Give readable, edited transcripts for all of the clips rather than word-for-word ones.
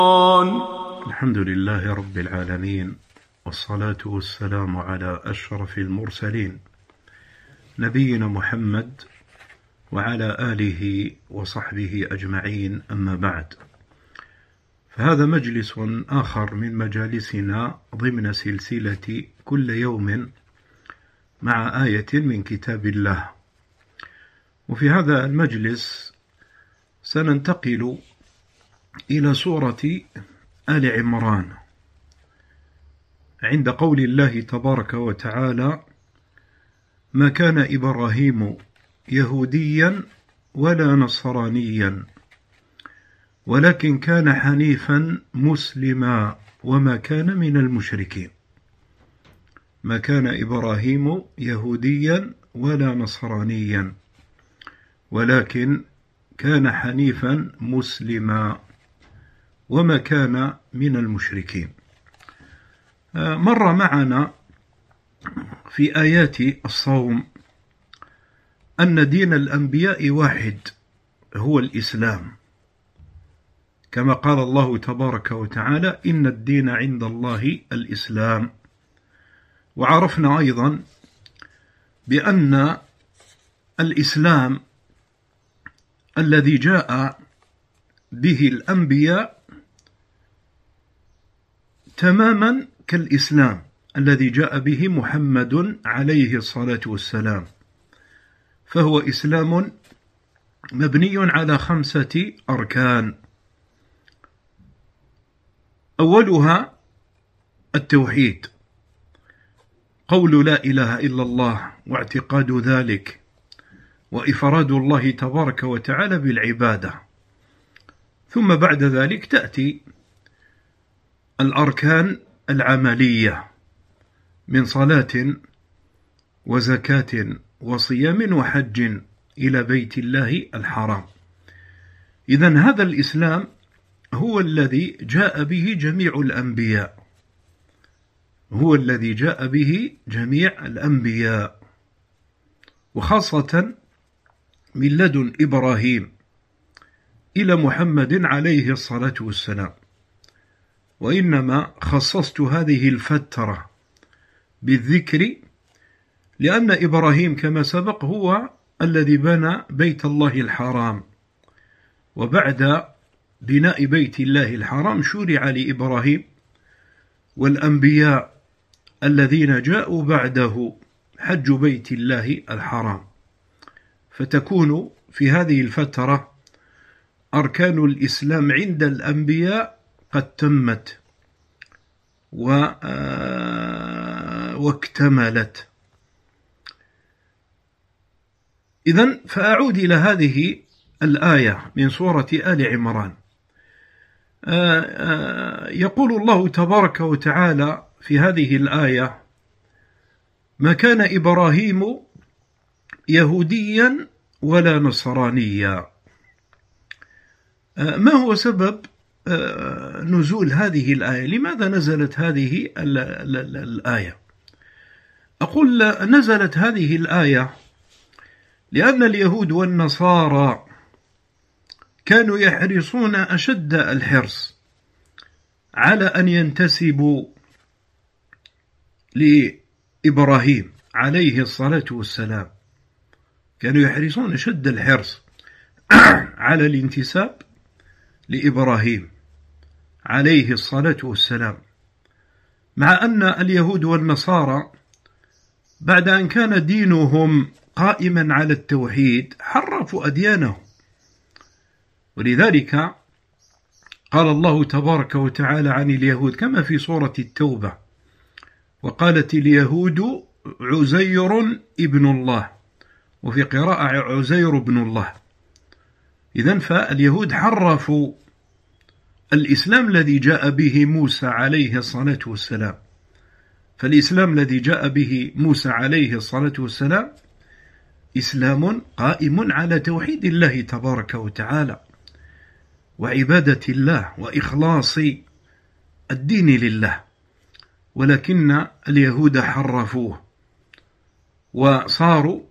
الحمد لله رب العالمين، والصلاة والسلام على أشرف المرسلين نبينا محمد وعلى آله وصحبه أجمعين، أما بعد، فهذا مجلس آخر من مجالسنا ضمن سلسلة كل يوم مع آية من كتاب الله. وفي هذا المجلس سننتقل إلى سورة آل عمران عند قول الله تبارك وتعالى: ما كان إبراهيم يهوديا ولا نصرانيا ولكن كان حنيفا مسلما وما كان من المشركين. ما كان إبراهيم يهوديا ولا نصرانيا ولكن كان حنيفا مسلما وما كان من المشركين. مر معنا في آيات الصوم أن دين الأنبياء واحد، هو الإسلام، كما قال الله تبارك وتعالى: إن الدين عند الله الإسلام. وعرفنا أيضا بأن الإسلام الذي جاء به الأنبياء تماما كالإسلام الذي جاء به محمد عليه الصلاة والسلام، فهو إسلام مبني على 5 أركان. أولها التوحيد، قول لا إله إلا الله واعتقاد ذلك وإفراد الله تبارك وتعالى بالعبادة. ثم بعد ذلك تأتي الأركان العملية من صلاة وزكاة وصيام وحج إلى بيت الله الحرام. إذن هذا الإسلام هو الذي جاء به جميع الأنبياء، هو الذي جاء به جميع الأنبياء، وخاصة من لدن إبراهيم إلى محمد عليه الصلاة والسلام. وإنما خصصت هذه الفترة بالذكر لأن إبراهيم كما سبق هو الذي بنى بيت الله الحرام، وبعد بناء بيت الله الحرام شرع لإبراهيم والأنبياء الذين جاءوا بعده حج بيت الله الحرام، فتكون في هذه الفترة أركان الإسلام عند الأنبياء قد تمت واكتملت. إذن فأعود إلى هذه الآية من سورة آل عمران. يقول الله تبارك وتعالى في هذه الآية: ما كان إبراهيم يهوديا ولا نصرانيا. ما هو سبب نزول هذه الآية؟ لماذا نزلت هذه الآية؟ أقول نزلت هذه الآية لأن اليهود والنصارى كانوا يحرصون أشد الحرص على أن ينتسبوا لإبراهيم عليه الصلاة والسلام، كانوا يحرصون أشد الحرص على الانتساب لإبراهيم عليه الصلاة والسلام، مع أن اليهود والنصارى بعد أن كان دينهم قائما على التوحيد حرفوا أديانهم. ولذلك قال الله تبارك وتعالى عن اليهود كما في سورة التوبة: وقالت اليهود عزير ابن الله، وفي قراءة عزير ابن الله. إذن فاليهود حرفوا الإسلام الذي جاء به موسى عليه الصلاة والسلام. فالإسلام الذي جاء به موسى عليه الصلاة والسلام إسلام قائم على توحيد الله تبارك وتعالى وعبادة الله وإخلاص الدين لله، ولكن اليهود حرفوه وصاروا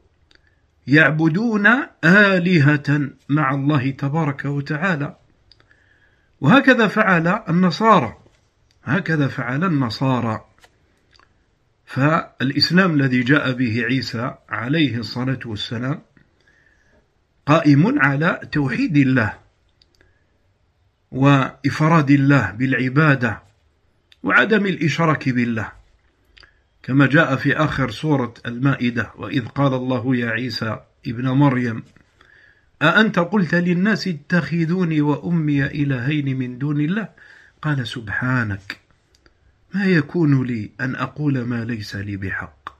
يعبدون آلهة مع الله تبارك وتعالى، وهكذا فعل النصارى، فالإسلام الذي جاء به عيسى عليه الصلاة والسلام قائم على توحيد الله وإفراد الله بالعبادة وعدم الإشراك بالله، كما جاء في آخر سورة المائدة: وإذ قال الله يا عيسى ابن مريم أأنت قلت للناس اتخذوني وأمي إلهين من دون الله قال سبحانك ما يكون لي أن أقول ما ليس لي بحق،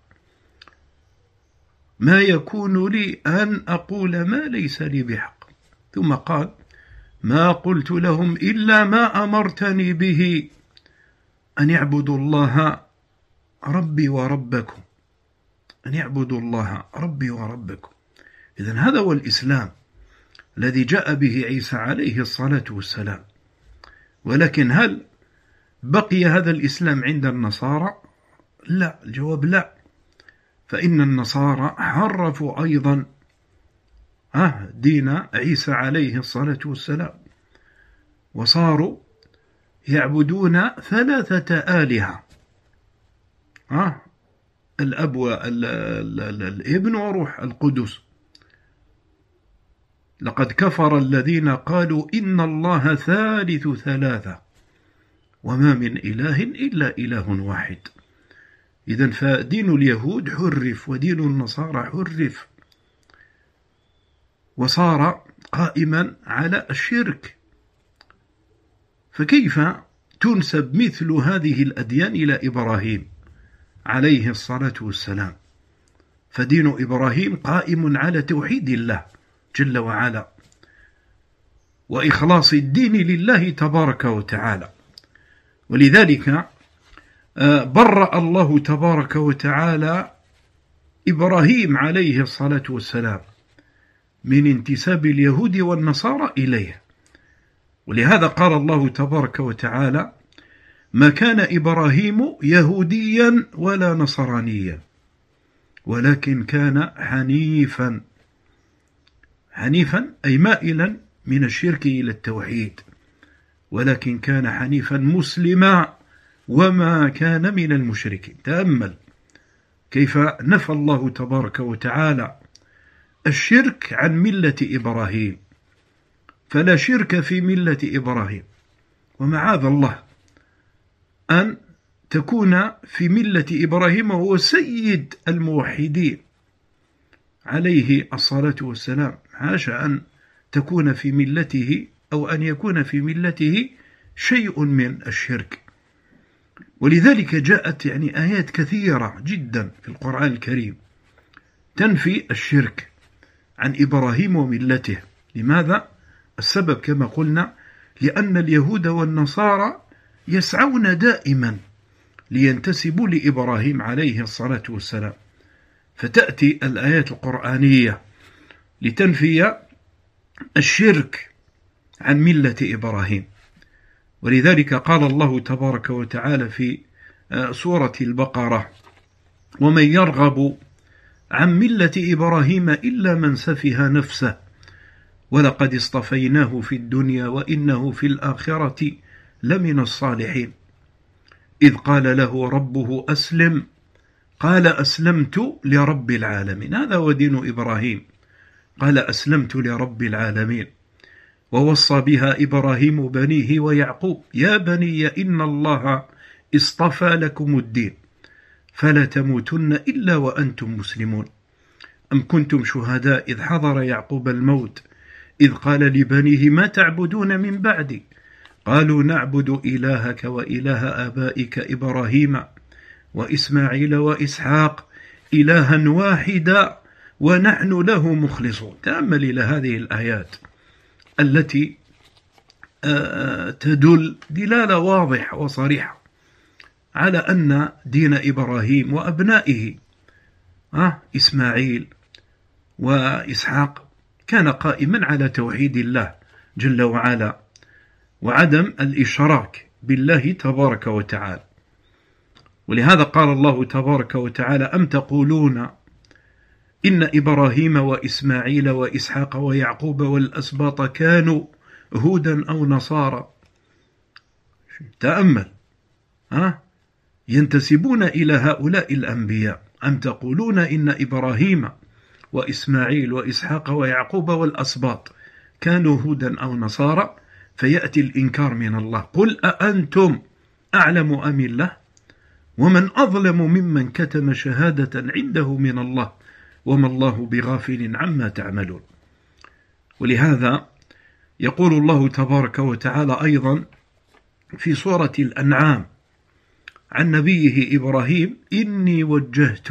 ثم قال ما قلت لهم إلا ما أمرتني به أن يعبدوا الله ربي وربكم. إذن هذا هو الإسلام الذي جاء به عيسى عليه الصلاة والسلام. ولكن هل بقي هذا الإسلام عند النصارى؟ لا، الجواب لا، فإن النصارى حرفوا أيضا دين عيسى عليه الصلاة والسلام، وصاروا يعبدون 3 آلهة، الأب والابن وروح القدس. لقد كفر الذين قالوا إن الله ثالث 3 وما من إله إلا إله واحد. إذن فدين اليهود حرف ودين النصارى حرف، وصار قائما على الشرك. فكيف تنسب مثل هذه الأديان إلى إبراهيم عليه الصلاة والسلام؟ فدين إبراهيم قائم على توحيد الله جل وعلا وإخلاص الدين لله تبارك وتعالى. ولذلك برأ الله تبارك وتعالى إبراهيم عليه الصلاة والسلام من انتساب اليهود والنصارى إليه. ولهذا قال الله تبارك وتعالى ما كان إبراهيم يهوديا ولا نصرانيا ولكن كان حنيفا أي مائلا من الشرك إلى التوحيد، ولكن كان حنيفا مسلما وما كان من المشركين. تأمل كيف نفى الله تبارك وتعالى الشرك عن ملة إبراهيم، فلا شرك في ملة إبراهيم، ومعاذ الله أن تكون في ملة إبراهيم وهو سيد الموحدين عليه الصلاة والسلام، حاشا أن تكون في ملته أو أن يكون في ملته شيء من الشرك. ولذلك جاءت آيات كثيرة جدا في القرآن الكريم تنفي الشرك عن إبراهيم وملته. لماذا؟ السبب كما قلنا لأن اليهود والنصارى يسعون دائما لينتسبوا لإبراهيم عليه الصلاة والسلام، فتأتي الآيات القرآنية لتنفي الشرك عن ملة إبراهيم. ولذلك قال الله تبارك وتعالى في سورة البقرة ومن يرغب عن ملة إبراهيم إلا من سفه نفسه ولقد اصطفيناه في الدنيا وإنه في الآخرة لمن الصالحين إذ قال له ربه أسلم قال أسلمت لرب العالمين. هذا هو دين إبراهيم، قال أسلمت لرب العالمين. ووصى بها إبراهيم بنيه ويعقوب يا بني إن الله اصطفى لكم الدين فلا تموتن إلا وأنتم مسلمون أم كنتم شهداء إذ حضر يعقوب الموت إذ قال لبنيه ما تعبدون من بعدي قالوا نعبد إلهك وإله آبائك إبراهيم وإسماعيل وإسحاق إلها واحدا ونحن له مخلصون. تأمل إلى هذه الآيات التي تدل دلالة واضحة وصريحة على أن دين إبراهيم وأبنائه إسماعيل وإسحاق كان قائما على توحيد الله جل وعلا وعدم الإشراك بالله تبارك وتعالى. ولهذا قال الله تبارك وتعالى أم تقولون إن إبراهيم وإسماعيل وإسحاق ويعقوب والأسباط كانوا هودا أو نصارى تأمل، ينتسبون إلى هؤلاء الأنبياء: أم تقولون إن إبراهيم وإسماعيل وإسحاق ويعقوب والأسباط كانوا هودا أو نصارى، فيأتي الإنكار من الله: قل أأنتم أعلم أم الله؟ ومن أظلم ممن كتم شهادة عنده من الله وما الله بغافل عما تعملون. ولهذا يقول الله تبارك وتعالى أيضا في سورة الأنعام عن نبيه إبراهيم: إني وجهت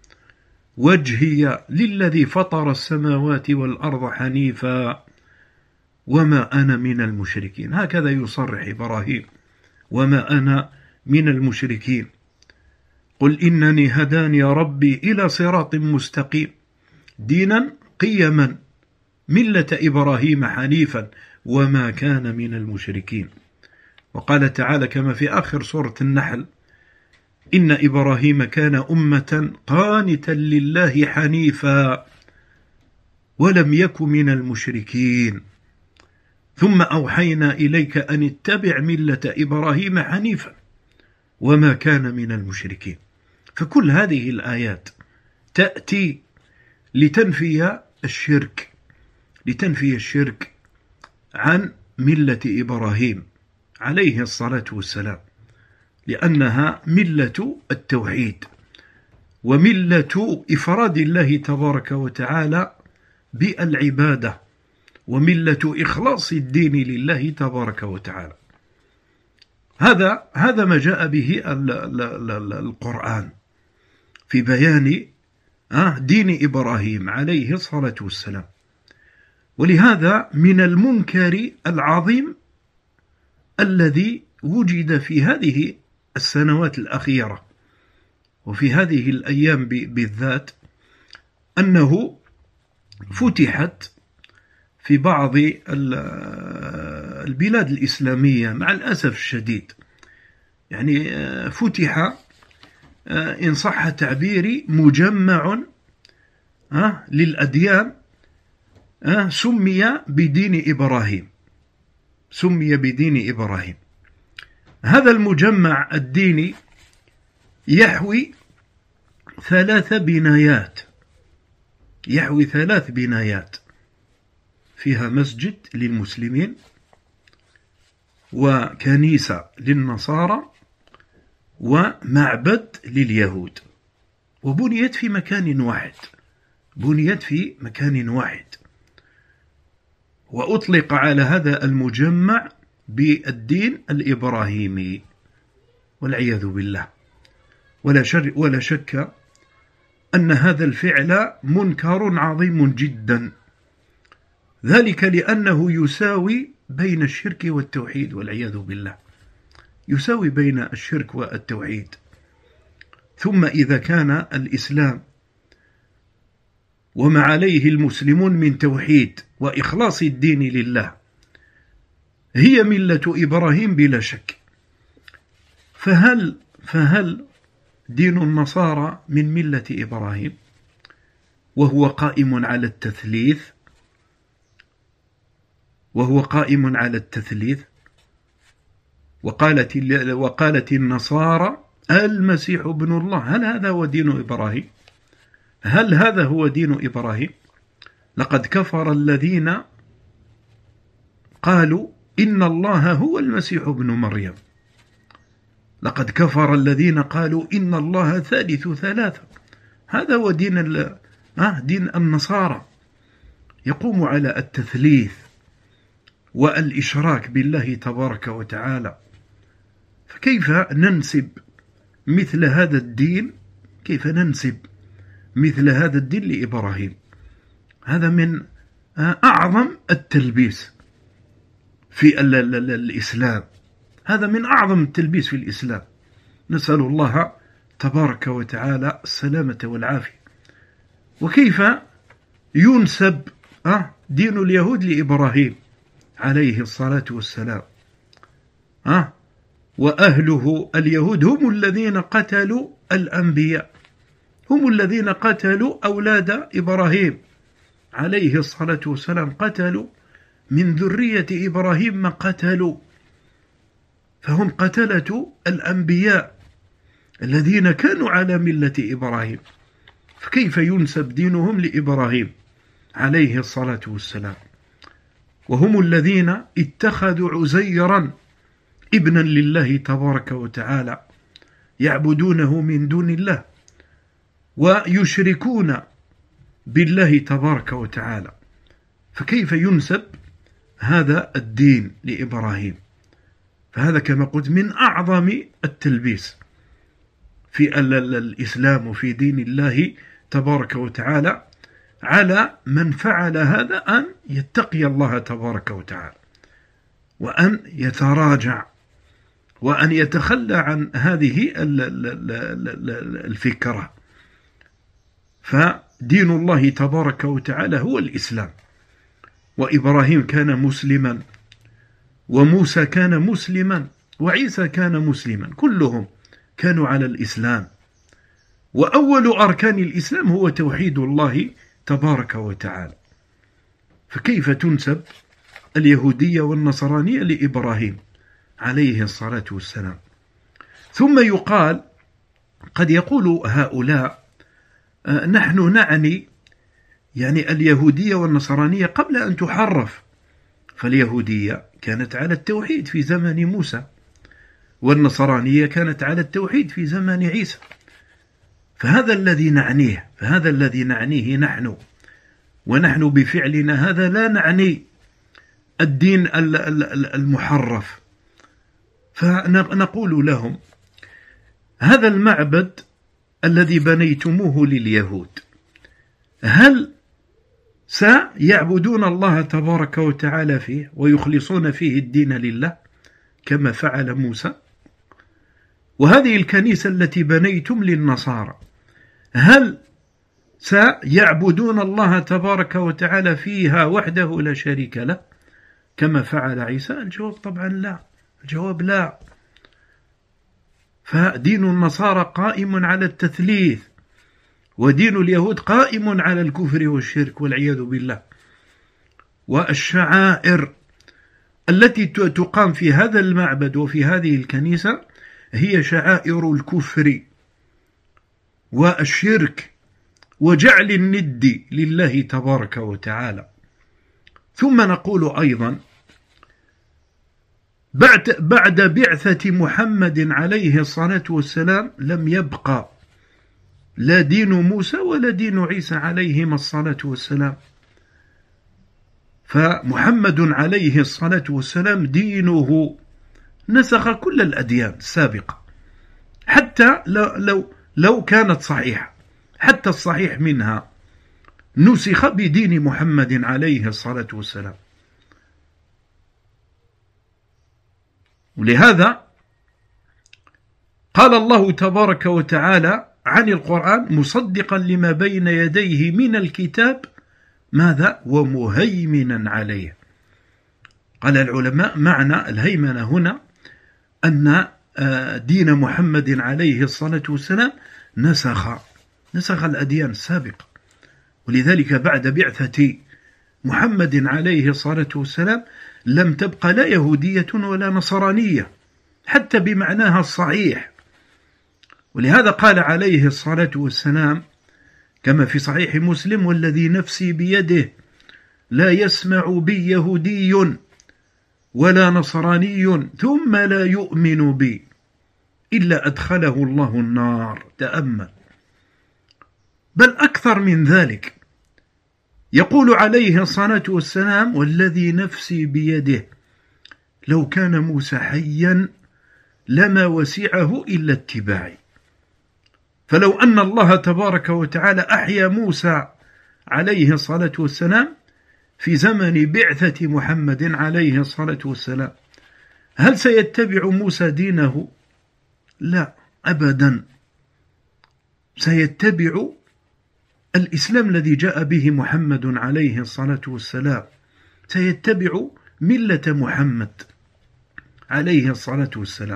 وجهي للذي فطر السماوات والأرض حنيفا وما أنا من المشركين. هكذا يصرح إبراهيم: وما أنا من المشركين. قل إنني هداني ربي إلى صراط مستقيم دينا قيما ملة إبراهيم حنيفا وما كان من المشركين. وقال تعالى كما في آخر سورة النحل: إن إبراهيم كان أمة قانتا لله حنيفا ولم يك من المشركين ثم أوحينا إليك أن اتبع ملة إبراهيم حنيفا وما كان من المشركين. فكل هذه الآيات تأتي لتنفي الشرك عن ملة إبراهيم عليه الصلاة والسلام، لأنها ملة التوحيد وملة إفراد الله تبارك وتعالى بالعبادة وملة إخلاص الدين لله تبارك وتعالى. هذا ما جاء به القرآن في بيان دين إبراهيم عليه الصلاة والسلام. ولهذا من المنكر العظيم الذي وجد في هذه السنوات الأخيرة وفي هذه الأيام بالذات أنه فتحت في بعض البلاد الإسلامية مع الأسف الشديد، يعني فتح إن صح تعبيري مجمع للأديان سمي بدين إبراهيم. هذا المجمع الديني يحوي ثلاث بنايات، فيها مسجد للمسلمين وكنيسة للنصارى ومعبد لليهود، وبنيت في مكان واحد. وأطلق على هذا المجمع بالدين الإبراهيمي والعياذ بالله. ولا شك أن هذا الفعل منكر عظيم جدا، ذلك لأنه يساوي بين الشرك والتوحيد والعياذ بالله، يساوي بين الشرك والتوحيد. ثم إذا كان الإسلام وما عليه المسلمون من توحيد وإخلاص الدين لله هي ملة إبراهيم بلا شك، فهل دين النصارى من ملة إبراهيم وهو قائم على التثليث؟ وقالت النصارى المسيح ابن الله. هل هذا هو دين إبراهيم؟ هل هذا هو دين إبراهيم؟ لقد كفر الذين قالوا إن الله هو المسيح ابن مريم. لقد كفر الذين قالوا إن الله ثالث ثلاثة. هذا هو دين النصارى، يقوم على التثليث والإشراك بالله تبارك وتعالى. فكيف ننسب مثل هذا الدين لإبراهيم؟ هذا من أعظم التلبيس في الإسلام، هذا من أعظم التلبيس في الإسلام. نسأل الله تبارك وتعالى السلامة والعافية. وكيف ينسب دين اليهود لإبراهيم عليه الصلاة والسلام؟ وأهله اليهود هم الذين قتلوا الأنبياء، هم الذين قتلوا أولاد إبراهيم عليه الصلاة والسلام، قتلوا من ذرية إبراهيم ما قتلوا. فهم قتلة الأنبياء الذين كانوا على ملة إبراهيم، فكيف ينسب دينهم لإبراهيم عليه الصلاة والسلام؟ وهم الذين اتخذوا عزيرا ابنا لله تبارك وتعالى، يعبدونه من دون الله ويشركون بالله تبارك وتعالى، فكيف ينسب هذا الدين لإبراهيم؟ فهذا كما قلت من أعظم التلبيس في الإسلام وفي دين الله تبارك وتعالى، على من فعل هذا أن يتقي الله تبارك وتعالى، وأن يتراجع، وأن يتخلى عن هذه الفكرة. فدين الله تبارك وتعالى هو الإسلام، وإبراهيم كان مسلما، وموسى كان مسلما، وعيسى كان مسلما، كلهم كانوا على الإسلام. وأول أركان الإسلام هو توحيد الله تبارك وتعالى. فكيف تنسب اليهودية والنصرانية لإبراهيم عليه الصلاة والسلام؟ ثم يقال، قد يقول هؤلاء نحن نعني يعني اليهودية والنصرانية قبل أن تحرف، فاليهودية كانت على التوحيد في زمن موسى، والنصرانية كانت على التوحيد في زمن عيسى. فهذا الذي نعنيه نحن، ونحن بفعلنا هذا لا نعني الدين المحرف. فنقول لهم هذا المعبد الذي بنيتموه لليهود، هل سيعبدون الله تبارك وتعالى فيه ويخلصون فيه الدين لله كما فعل موسى؟ وهذه الكنيسة التي بنيتم للنصارى، هل سيعبدون الله تبارك وتعالى فيها وحده لا شريك له كما فعل عيسى؟ الجواب طبعا لا، الجواب لا. فدين النصارى قائم على التثليث، ودين اليهود قائم على الكفر والشرك والعياذ بالله. والشعائر التي تقام في هذا المعبد وفي هذه الكنيسة هي شعائر الكفر والشرك وجعل الند لله تبارك وتعالى. ثم نقول أيضا بعد بعثة محمد عليه الصلاة والسلام لم يبقى لا دين موسى ولا دين عيسى عليهما الصلاة والسلام. فمحمد عليه الصلاة والسلام دينه نسخ كل الأديان السابقة، حتى لو كانت صحيحة، حتى الصحيح منها نسخ بدين محمد عليه الصلاة والسلام. ولهذا قال الله تبارك وتعالى عن القرآن مصدقا لما بين يديه من الكتاب، ماذا؟ ومهيمنا عليه. قال العلماء معنى الهيمنة هنا أن دين محمد عليه الصلاة والسلام نسخ الأديان السابقة، ولذلك بعد بعثة محمد عليه الصلاة والسلام لم تبقى لا يهودية ولا نصرانية حتى بمعناها الصحيح. ولهذا قال عليه الصلاة والسلام كما في صحيح مسلم: والذي نفسي بيده لا يسمع بي يهودي ولا نصراني ثم لا يؤمن بي إلا أدخله الله النار. تأمل. بل أكثر من ذلك، يقول عليه الصلاة والسلام: والذي نفسي بيده لو كان موسى حيا لما وسعه إلا اتباعي. فلو أن الله تبارك وتعالى أحيا موسى عليه الصلاة والسلام في زمن بعثة محمد عليه الصلاة والسلام، هل سيتبع موسى دينه؟ لا أبدا، سيتبع الإسلام الذي جاء به محمد عليه الصلاة والسلام، سيتبع ملة محمد عليه الصلاة والسلام.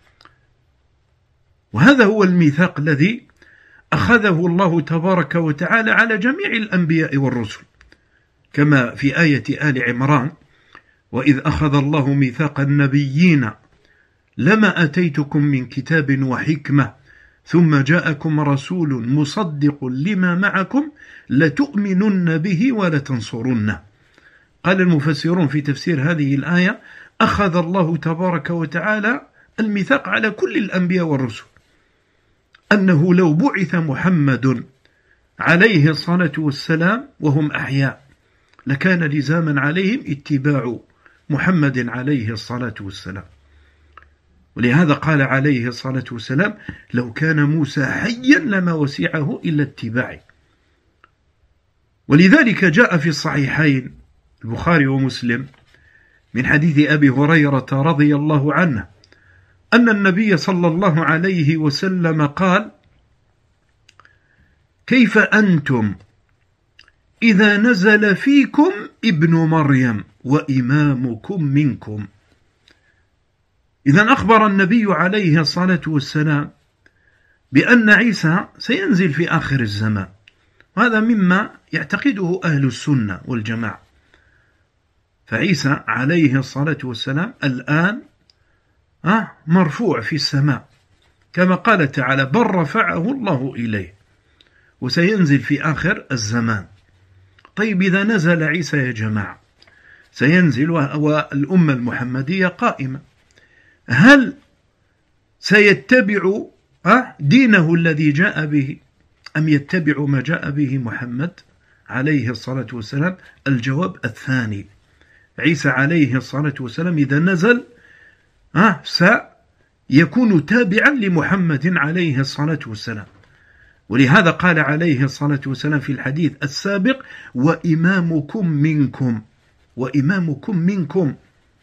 وهذا هو الميثاق الذي أخذه الله تبارك وتعالى على جميع الأنبياء والرسل، كما في آية آل عمران: وإذ أخذ الله ميثاق النبيين لما أتيتكم من كتاب وحكمة ثم جاءكم رسول مصدق لما معكم لتؤمنن به ولتنصرنه. قال المفسرون في تفسير هذه الآية: أخذ الله تبارك وتعالى الميثاق على كل الأنبياء والرسل أنه لو بعث محمد عليه الصلاة والسلام وهم أحياء لكان لزاما عليهم اتباع محمد عليه الصلاة والسلام. ولهذا قال عليه الصلاة والسلام: لو كان موسى حيا لما وسعه إلا اتباعي. ولذلك جاء في الصحيحين البخاري ومسلم من حديث أبي هريرة رضي الله عنه أن النبي صلى الله عليه وسلم قال: كيف أنتم إذا نزل فيكم ابن مريم وإمامكم منكم؟ إذن أخبر النبي عليه الصلاة والسلام بأن عيسى سينزل في آخر الزمان، وهذا مما يعتقده أهل السنة والجماعة. فعيسى عليه الصلاة والسلام الآن مرفوع في السماء كما قال تعالى: بل رفعه الله إليه، وسينزل في آخر الزمان. طيب إذا نزل عيسى يا جماعة سينزل والأمة المحمدية قائمة، هل سيتبع دينه الذي جاء به أم يتبع ما جاء به محمد عليه الصلاة والسلام؟ الجواب الثاني. عيسى عليه الصلاة والسلام إذا نزل سيكون تابعا لمحمد عليه الصلاة والسلام. ولهذا قال عليه الصلاة والسلام في الحديث السابق: وإمامكم منكم، وإمامكم منكم.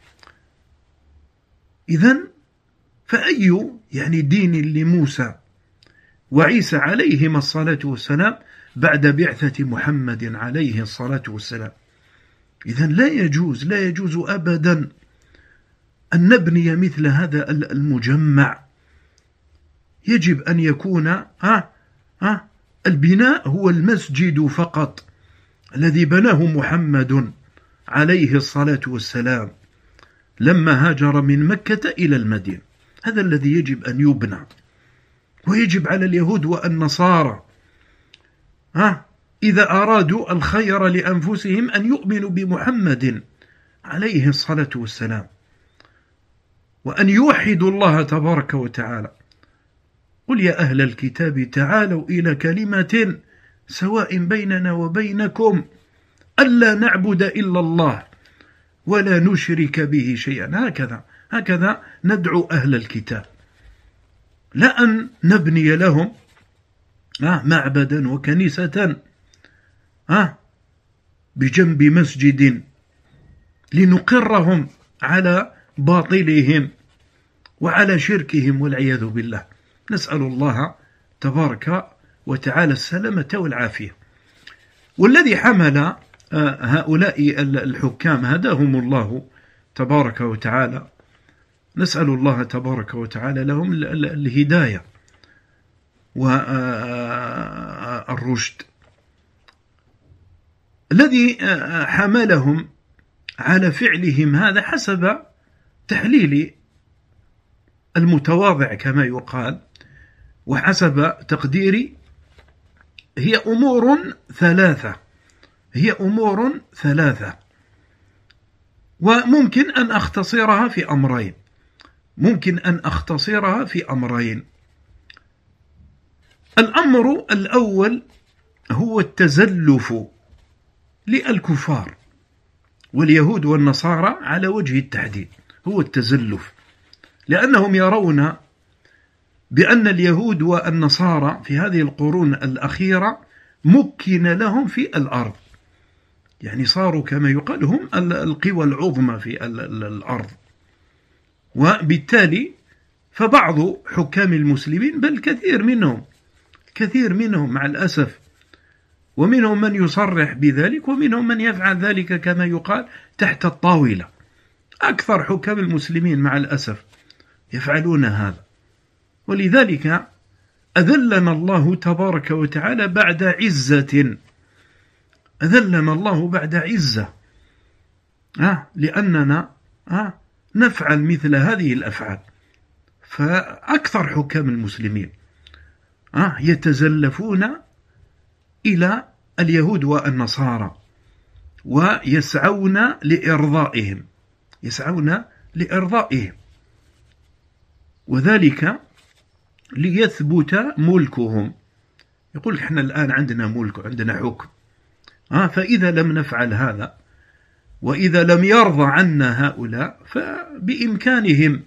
إذن فأي دين لموسى وعيسى عليهما الصلاة والسلام بعد بعثة محمد عليه الصلاة والسلام؟ إذن لا يجوز أبدا أن نبني مثل هذا المجمع. يجب أن يكون البناء هو المسجد فقط الذي بناه محمد عليه الصلاة والسلام لما هاجر من مكة إلى المدينة. هذا الذي يجب أن يبنى. ويجب على اليهود والنصارى إذا أرادوا الخير لأنفسهم أن يؤمنوا بمحمد عليه الصلاة والسلام، وأن يوحدوا الله تبارك وتعالى. قل يا أهل الكتاب تعالوا إلى كلمة سواء بيننا وبينكم ألا نعبد إلا الله ولا نشرك به شيئا. هكذا ندعو أهل الكتاب، لا أن نبني لهم معبدا وكنيسة بجنب مسجد لنقرهم على باطلهم وعلى شركهم والعياذ بالله. نسأل الله تبارك وتعالى السلامة والعافية. والذي حمل هؤلاء الحكام هداهم الله تبارك وتعالى، نسأل الله تبارك وتعالى لهم الهداية والرشد. الذي حملهم على فعلهم هذا حسب تحليل المتواضع كما يقال وحسب تقديري هي أمور ثلاثة، وممكن أن أختصرها في أمرين. الأمر الأول هو التزلف للكفار واليهود والنصارى على وجه التحديد، هو التزلف، لأنهم يرون بأن اليهود والنصارى في هذه القرون الأخيرة مكن لهم في الأرض، صاروا كما يقال هم القوى العظمى في الأرض. وبالتالي فبعض حكام المسلمين بل كثير منهم مع الأسف، ومنهم من يصرح بذلك ومنهم من يفعل ذلك كما يقال تحت الطاولة. أكثر حكام المسلمين مع الأسف يفعلون هذا. ولذلك أذلنا الله تبارك وتعالى بعد عزة، لأننا نفعل مثل هذه الأفعال. فأكثر حكام المسلمين يتزلفون إلى اليهود والنصارى ويسعون لإرضائهم، وذلك ليثبت ملكهم. يقول إحنا الآن عندنا ملك وعندنا حكم، فإذا لم نفعل هذا وإذا لم يرضى عنا هؤلاء فبإمكانهم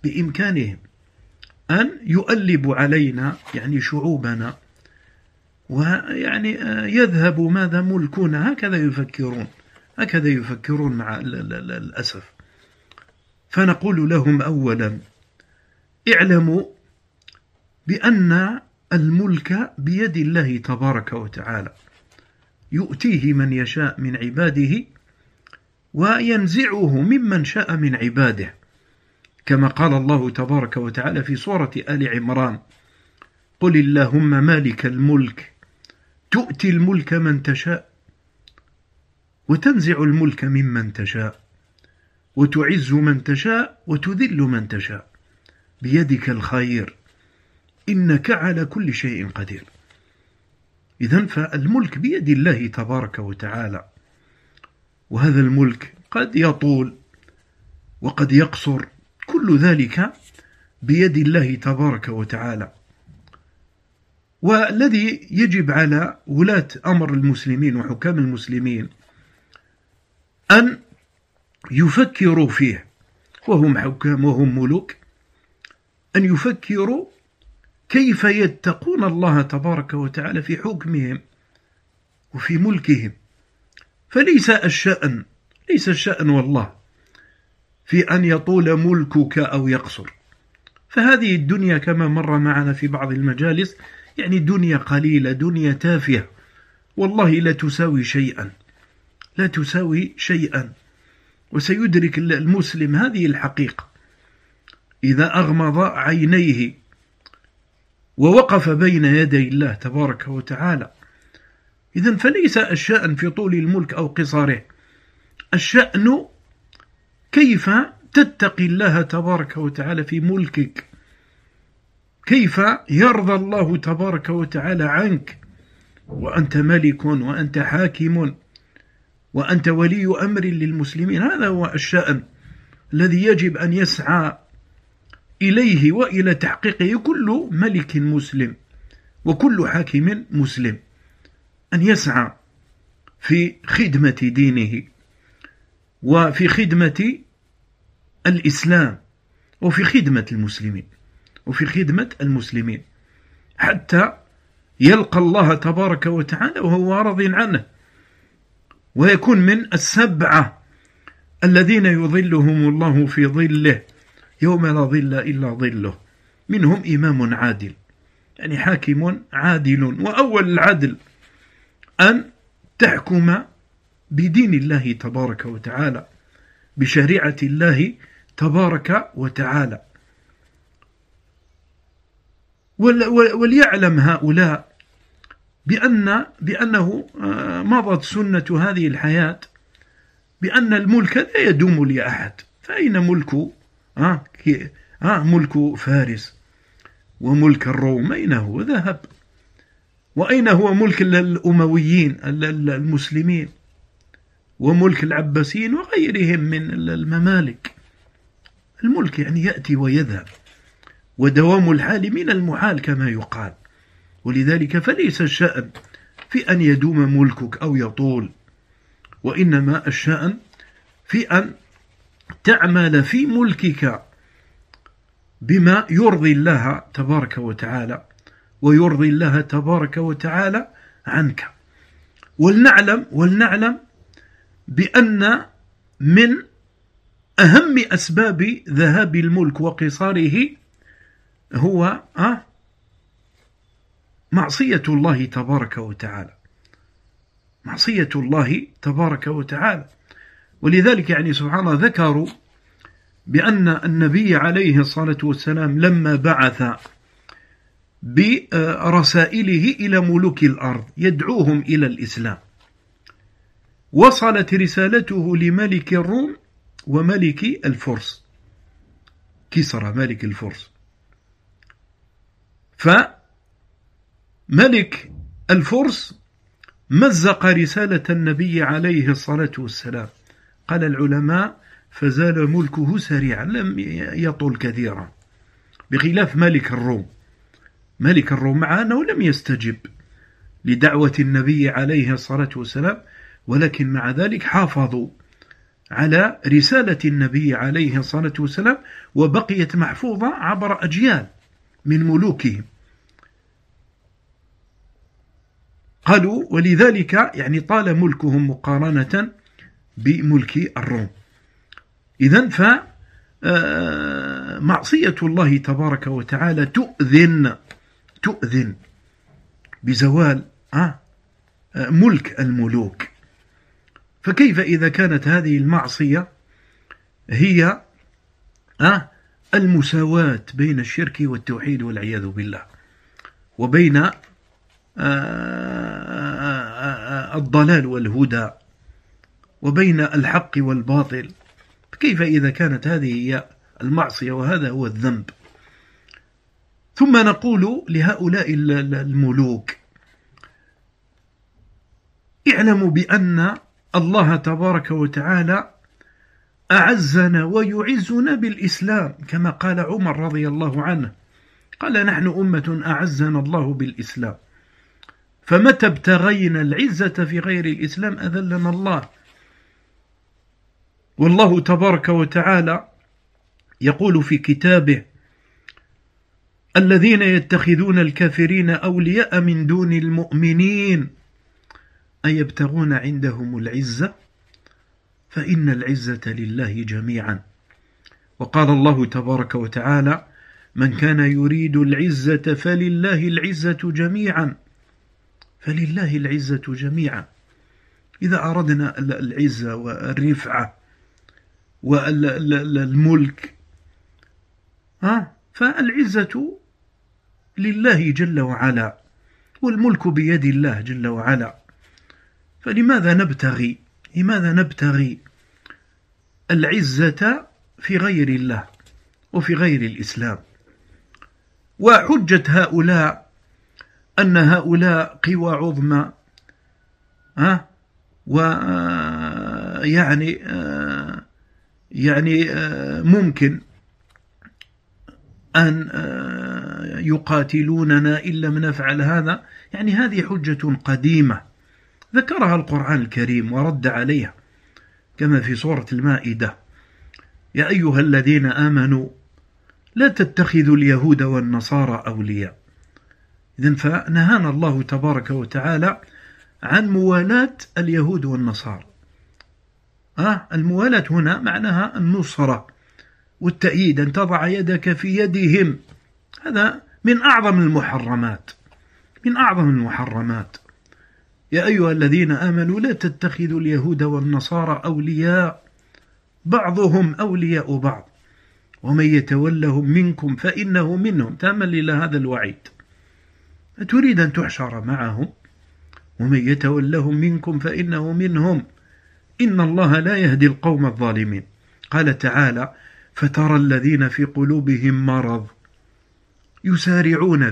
أن يؤلبوا علينا يعني شعوبنا، ويعني يذهب ماذا ملكنا. هكذا يفكرون مع الأسف. فنقول لهم أولا: اعلموا بأن الملك بيد الله تبارك وتعالى، يؤتيه من يشاء من عباده وينزعه ممن شاء من عباده، كما قال الله تبارك وتعالى في سورة آل عمران: قل اللهم مالك الملك تؤتي الملك من تشاء وتنزع الملك ممن تشاء وتعز من تشاء وتذل من تشاء بيدك الخير إنك على كل شيء قدير. إذن فالملك بيد الله تبارك وتعالى، وهذا الملك قد يطول وقد يقصر، كل ذلك بيد الله تبارك وتعالى. والذي يجب على ولاة أمر المسلمين وحكام المسلمين أن يفكروا فيه، وهم حكام وهم ملوك، أن يفكروا كيف يتقون الله تبارك وتعالى في حكمهم وفي ملكهم. فليس الشأن والله في أن يطول ملكك أو يقصر، فهذه الدنيا كما مر معنا في بعض المجالس يعني دنيا قليلة، دنيا تافهة، والله لا تساوي شيئا. وسيدرك المسلم هذه الحقيقة إذا أغمض عينيه ووقف بين يدي الله تبارك وتعالى. إذن فليس الشأن في طول الملك أو قصاره، الشأن كيف تتقي الله تبارك وتعالى في ملكك، كيف يرضى الله تبارك وتعالى عنك وأنت ملك وأنت حاكم وأنت ولي أمر للمسلمين. هذا هو الشأن الذي يجب أن يسعى إليه وإلى تحقيقه كل ملك مسلم وكل حاكم مسلم، أن يسعى في خدمة دينه وفي خدمة الإسلام وفي خدمة المسلمين حتى يلقى الله تبارك وتعالى وهو راض عنه، ويكون من السبعة الذين يظلهم الله في ظله يوم لا ظل إلا ظله. منهم إمام عادل، يعني حاكم عادل. وأول العدل أن تحكم بدين الله تبارك وتعالى، بشريعة الله تبارك وتعالى. وليعلم هؤلاء بأنه مضت سنة هذه الحياة، بأن الملك لا يدوم لأحد. فأين ملك فارس وملك الروم؟ أين هو؟ ذهب. وأين هو ملك الأمويين المسلمين وملك العباسيين وغيرهم من الممالك؟ الملك يعني يأتي ويذهب، ودوام الحال من المحال كما يقال. ولذلك فليس الشأن في أن يدوم ملكك أو يطول، وإنما الشأن في أن تعمل في ملكك بما يرضي الله تبارك وتعالى ويرضي الله تبارك وتعالى عنك. ولنعلم بأن من أهم أسباب ذهاب الملك وقصاره هو معصية الله تبارك وتعالى. ولذلك يعني سبحانه ذكروا بأن النبي عليه الصلاة والسلام لما بعث برسائله إلى ملوك الأرض يدعوهم إلى الإسلام، وصلت رسالته لملك الروم وملك الفرس، كسرى ملك الفرس، فملك الفرس مزق رسالة النبي عليه الصلاة والسلام. قال العلماء: فزال ملكه سريعا، لم يطول كثيرا، بخلاف ملك الروم. ملك الروم مع أنه لم يستجب لدعوة النبي عليه الصلاة والسلام، ولكن مع ذلك حافظوا على رسالة النبي عليه الصلاة والسلام، وبقيت محفوظة عبر أجيال من ملوكهم. قالوا ولذلك يعني طال ملكهم مقارنة بملك الروم. إذن فمعصية الله تبارك وتعالى تؤذن بزوال ملك الملوك. فكيف إذا كانت هذه المعصية هي المساواة بين الشرك والتوحيد والعياذ بالله، وبين الضلال والهدى، وبين الحق والباطل؟ كيف إذا كانت هذه هي المعصية وهذا هو الذنب؟ ثم نقول لهؤلاء الملوك: اعلموا بأن الله تبارك وتعالى أعزنا ويعزنا بالإسلام، كما قال عمر رضي الله عنه، قال: نحن أمة أعزنا الله بالإسلام، فمتى ابتغينا العزة في غير الإسلام أذلنا الله. والله تبارك وتعالى يقول في كتابه: الذين يتخذون الكافرين أولياء من دون المؤمنين أيبتغون عندهم العزة فإن العزة لله جميعا. وقال الله تبارك وتعالى: من كان يريد العزة فلله العزة جميعا، فلله العزة جميعا. إذا أردنا العزة والرفعة والملك فالعزة لله جل وعلا، والملك بيد الله جل وعلا. فلماذا نبتغي العزة في غير الله وفي غير الإسلام؟ وحجة هؤلاء أن هؤلاء قوى عظمى، يعني ممكن أن يقاتلوننا إن لم نفعل هذا. يعني هذه حجة قديمة ذكرها القرآن الكريم ورد عليها، كما في سورة المائدة: يا أيها الذين آمنوا لا تتخذوا اليهود والنصارى أولياء. إذن فنهانا الله تبارك وتعالى عن موالاة اليهود والنصارى. الموالاة هنا معناها النصرة والتأييد، أن تضع يدك في يدهم. هذا من أعظم المحرمات. يا أيها الذين آمنوا لا تتخذوا اليهود والنصارى أولياء بعضهم أولياء بعض ومن يتولهم منكم فإنه منهم. تأمل إلى هذا الوعيد، تريد أن تحشر معهم، ومن يتولهم منكم فإنه منهم، إن الله لا يهدي القوم الظالمين. قال تعالى: فترى الذين في قلوبهم مرض يسارعون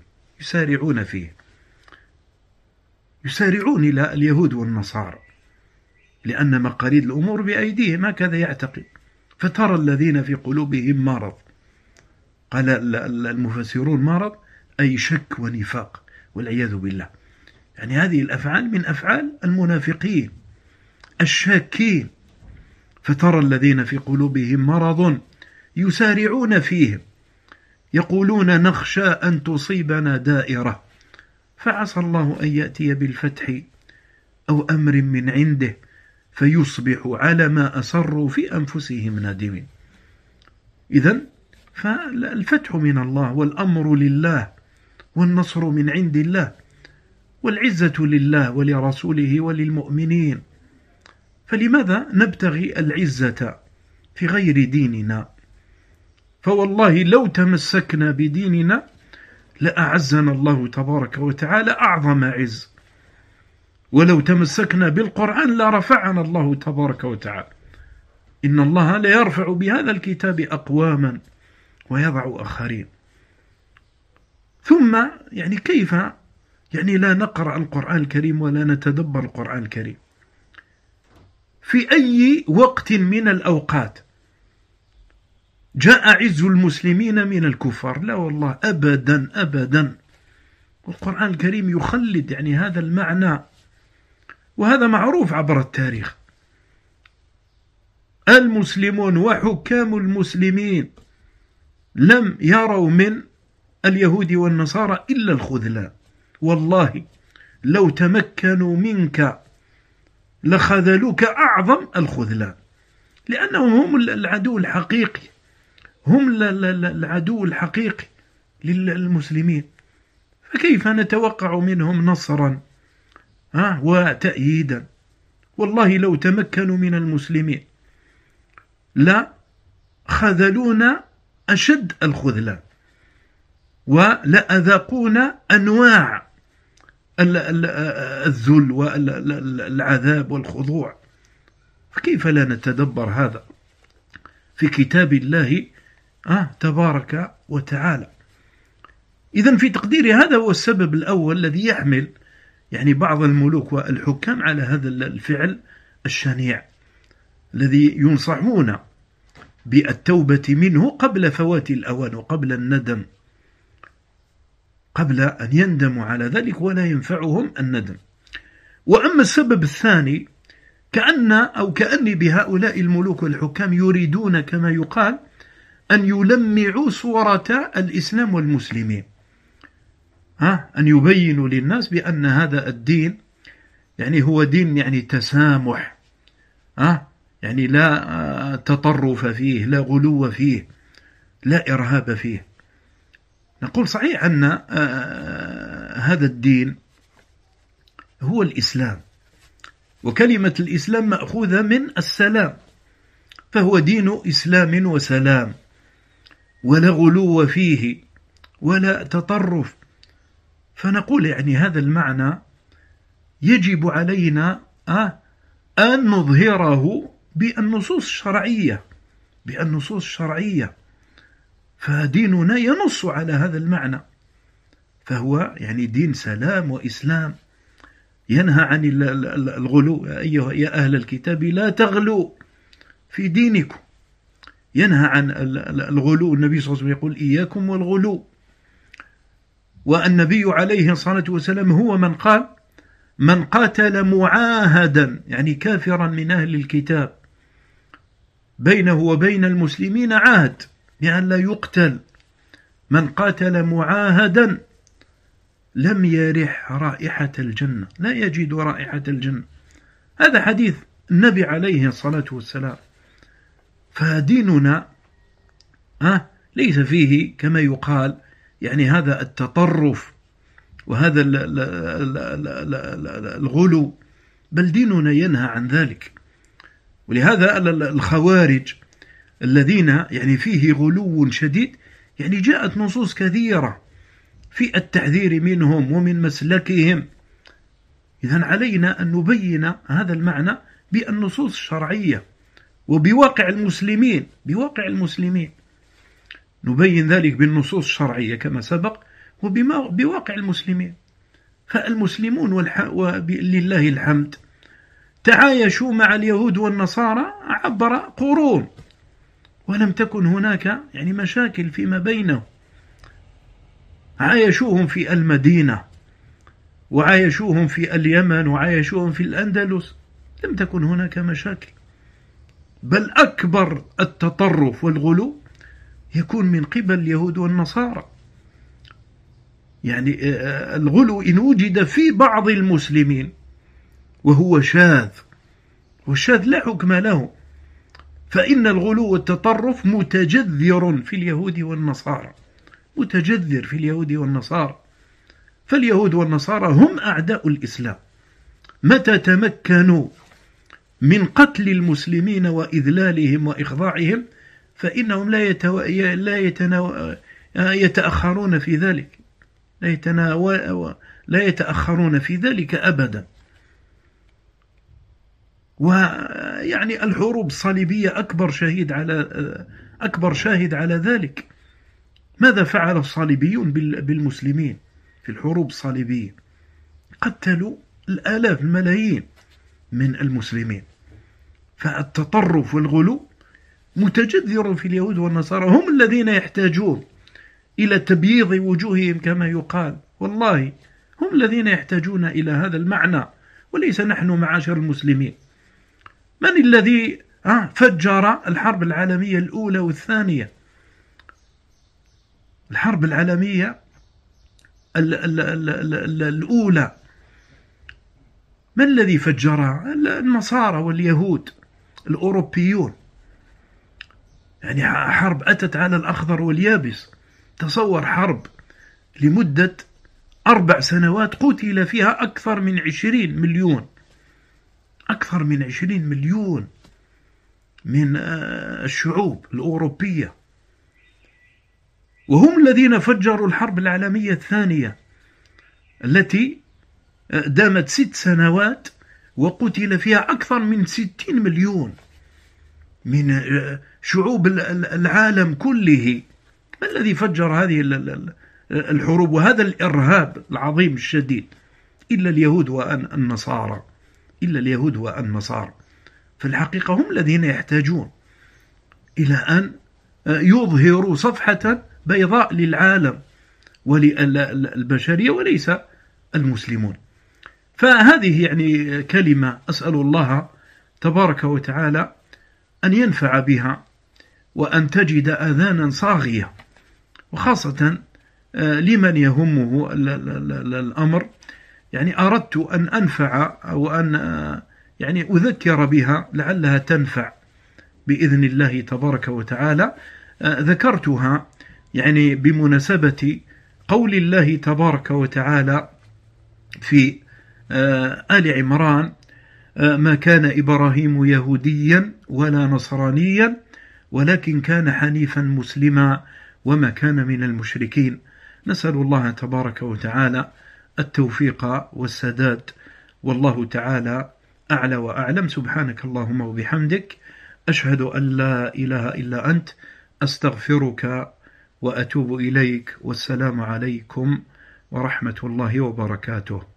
إلى اليهود والنصارى، لأن مقاليد الأمور بأيديهم، هكذا يعتقد. فترى الذين في قلوبهم مرض، قال المفسرون مرض أي شك ونفاق والعياذ بالله. يعني هذه الأفعال من أفعال المنافقين الشاكين. فترى الذين في قلوبهم مرض يسارعون فيهم يقولون نخشى أن تصيبنا دائرة فعسى الله أن يأتي بالفتح أو أمر من عنده فيصبحوا على ما أسروا في أنفسهم نادمين. إذن فالفتح من الله، والأمر لله، والنصر من عند الله، والعزة لله ولرسوله وللمؤمنين. فلماذا نبتغي العزة في غير ديننا؟ فوالله لو تمسكنا بديننا لأعزنا الله تبارك وتعالى أعظم عز، ولو تمسكنا بالقرآن لرفعنا الله تبارك وتعالى. إن الله لا يرفع بهذا الكتاب أقواما ويضع آخرين. ثم يعني كيف يعني لا نقرأ القرآن الكريم ولا نتدبر القرآن الكريم؟ في أي وقت من الأوقات جاء عز المسلمين من الكفار؟ لا والله، أبدا أبدا. القرآن الكريم يخلد يعني هذا المعنى، وهذا معروف عبر التاريخ. المسلمون وحكام المسلمين لم يروا من اليهود والنصارى إلا الخذلان. والله لو تمكنوا منك لخذلوك أعظم الخذلان، لأنهم هم العدو الحقيقي، هم العدو الحقيقي للمسلمين. فكيف نتوقع منهم نصرا وتأييدا؟ والله لو تمكنوا من المسلمين لا خذلونا أشد الخذلان، ولأذاقونا أنواع الذل والعذاب والخضوع. فكيف لا نتدبر هذا في كتاب الله تبارك وتعالى؟ إذن في تقديري هذا هو السبب الأول الذي يحمل يعني بعض الملوك والحكام على هذا الفعل الشنيع، الذي ينصحون بالتوبة منه قبل فوات الأوان وقبل الندم، قبل أن يندموا على ذلك ولا ينفعهم الندم. وأما السبب الثاني، كأني بهؤلاء الملوك والحكام يريدون كما يقال أن يلمعوا صورة الإسلام والمسلمين، أن يبينوا للناس بأن هذا الدين يعني هو دين يعني تسامح، يعني لا تطرف فيه، لا غلو فيه، لا إرهاب فيه. نقول صحيح أن هذا الدين هو الإسلام، وكلمة الإسلام مأخوذة من السلام، فهو دين إسلام وسلام، ولا غلو فيه ولا تطرف. فنقول يعني هذا المعنى يجب علينا أن نظهره بالنصوص الشرعية، فديننا ينص على هذا المعنى، فهو يعني دين سلام وإسلام، ينهى عن الغلو. يا أهل الكتاب لا تغلوا في دينكم، ينهى عن الغلو. النبي صلى الله عليه وسلم يقول إياكم والغلو. والنبي عليه الصلاة والسلام هو من قال من قاتل معاهدا يعني كافرا من أهل الكتاب بينه وبين المسلمين عهد بأن لا يقتل، من قاتل معاهدا لم يرح رائحة الجنة، لا يجد رائحة الجنة. هذا حديث النبي عليه الصلاة والسلام. فديننا ليس فيه كما يقال يعني هذا التطرف وهذا الغلو، بل ديننا ينهى عن ذلك. ولهذا الخوارج الذين يعني فيه غلو شديد يعني جاءت نصوص كثيرة في التحذير منهم ومن مسلكهم. إذن علينا أن نبين هذا المعنى بالنصوص الشرعية وبواقع المسلمين، نبين ذلك بالنصوص الشرعية كما سبق وبواقع المسلمين. فالمسلمون ولله الحمد تعايشوا مع اليهود والنصارى عبر قرون، ولم تكن هناك يعني مشاكل فيما بينهم. عايشوهم في المدينة، وعايشوهم في اليمن، وعايشوهم في الأندلس، لم تكن هناك مشاكل. بل أكبر التطرف والغلو يكون من قبل اليهود والنصارى. يعني الغلو إن وجد في بعض المسلمين وهو شاذ، والشاذ لا حكم له، فإن الغلو والتطرف متجذر في اليهود والنصارى، فاليهود والنصارى هم أعداء الإسلام. متى تمكنوا من قتل المسلمين وإذلالهم وإخضاعهم فإنهم لا يتأخرون في ذلك، لا يتأخرون في ذلك أبدا. ويعني الحروب الصليبية أكبر شاهد على ذلك. ماذا فعل الصليبيون بالمسلمين في الحروب الصليبية؟ قتلوا الآلاف الملايين من المسلمين. فالتطرف والغلو متجذر في اليهود والنصارى، هم الذين يحتاجون إلى تبييض وجوههم كما يقال، والله هم الذين يحتاجون إلى هذا المعنى وليس نحن معاشر المسلمين. من الذي فجر الحرب العالمية الأولى والثانية؟ الحرب العالمية الأولى من الذي فجرها؟ النصارى واليهود الأوروبيون. يعني حرب أتت على الأخضر واليابس. تصور حرب لمدة 4 سنوات قتل فيها أكثر من 20 مليون، أكثر من 20 مليون من الشعوب الأوروبية، وهم الذين فجروا الحرب العالمية الثانية التي دامت 6 سنوات وقتل فيها أكثر من 60 مليون من شعوب العالم كله. ما الذي فجر هذه الحروب وهذا الإرهاب العظيم الشديد؟ إلا اليهود والنصارى، إلا اليهود والنصارى. في الحقيقة هم الذين يحتاجون إلى أن يظهروا صفحة بيضاء للعالم وللبشرية وليس المسلمون. فهذه يعني كلمة أسأل الله تبارك وتعالى أن ينفع بها وأن تجد آذانا صاغية، وخاصة لمن يهمه الأمر. يعني أردت أن أنفع أو أن يعني أذكر بها لعلها تنفع بإذن الله تبارك وتعالى. ذكرتها يعني بمناسبة قول الله تبارك وتعالى في آل عمران: ما كان إبراهيم يهوديا ولا نصرانيا ولكن كان حنيفا مسلما وما كان من المشركين. نسأل الله تبارك وتعالى التوفيق والسداد، والله تعالى أعلى وأعلم. سبحانك اللهم وبحمدك، أشهد أن لا إله إلا أنت، أستغفرك وأتوب إليك، والسلام عليكم ورحمة الله وبركاته.